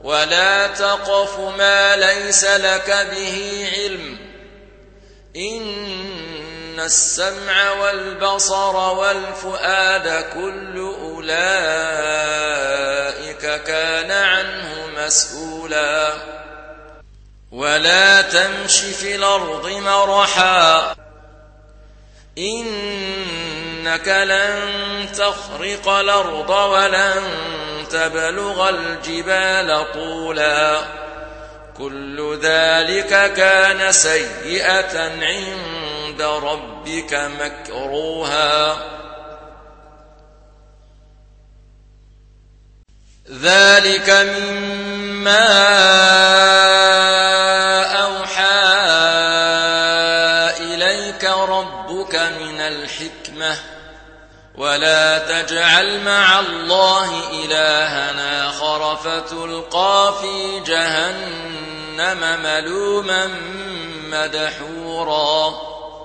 ولا تقف ما ليس لك به علم إن السمع والبصر والفؤاد كل أولئك كان عنه مسؤولا ولا تمش في الأرض مرحا إنك لن تخرق الأرض ولن تبلغ الجبال طولا كل ذلك كان سيئة عند ربك مكروها ذلك مما أوحى إليك ربك من الحكمة ولا تجعل مع الله إلها آخر فتلقى في جهنم ملوما مدحورا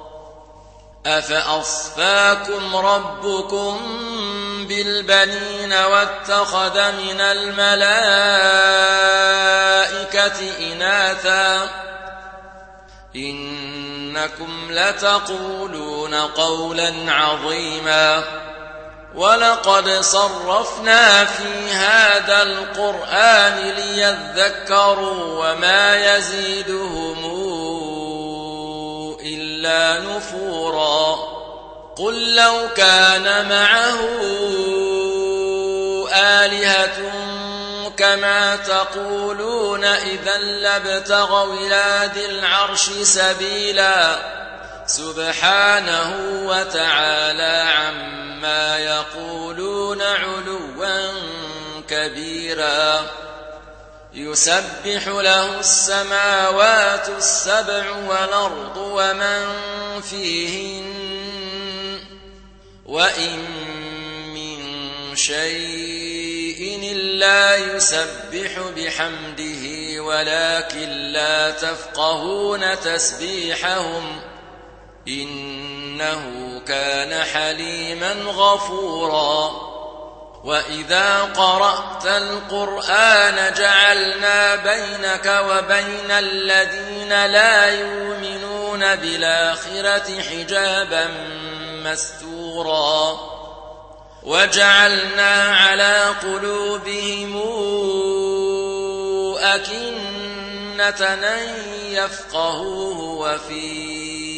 أفأصفاكم ربكم بالبنين واتخذ من الملائكة إناثا إنكم لتقولون قولا عظيما ولقد صرفنا في هذا القرآن ليذكروا وما يزيدهم إلا نفورا قل لو كان معه آلهة كما تقولون إذا لابتغوا إلى ذي العرش سبيلا سبحانه وتعالى عما يقولون علوا كبيرا يسبح له السماوات السبع والأرض ومن فيهن وإن من شيء إلا يسبح بحمده ولكن لا تفقهون تسبيحهم إنه كان حليما غفورا وإذا قرأت القرآن جعلنا بينك وبين الذين لا يؤمنون بالآخرة حجابا مستورا وجعلنا على قلوبهم أكنة أن يفقهوه وفي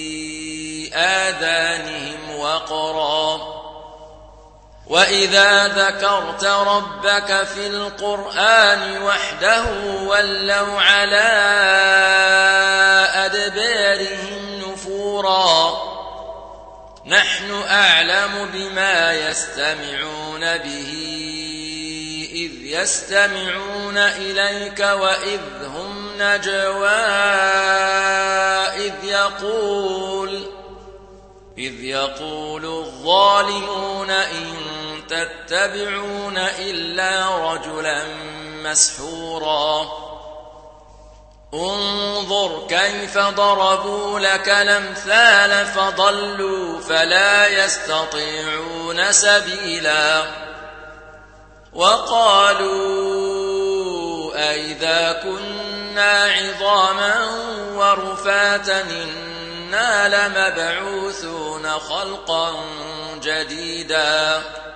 آذانهم وقرا وإذا ذكرت ربك في القرآن وحده ولوا على أدبارهم نفورا نحن أعلم بما يستمعون به إذ يستمعون إليك وإذ هم نجوى إذ يقول الظالمون إن تتبعون إلا رجلا مسحورا انظر كيف ضربوا لك الأمثال فضلوا فلا يستطيعون سبيلا وقالوا أئذا كنا عظاما ورفاتا إنا لمبعوثون خلقا جديدا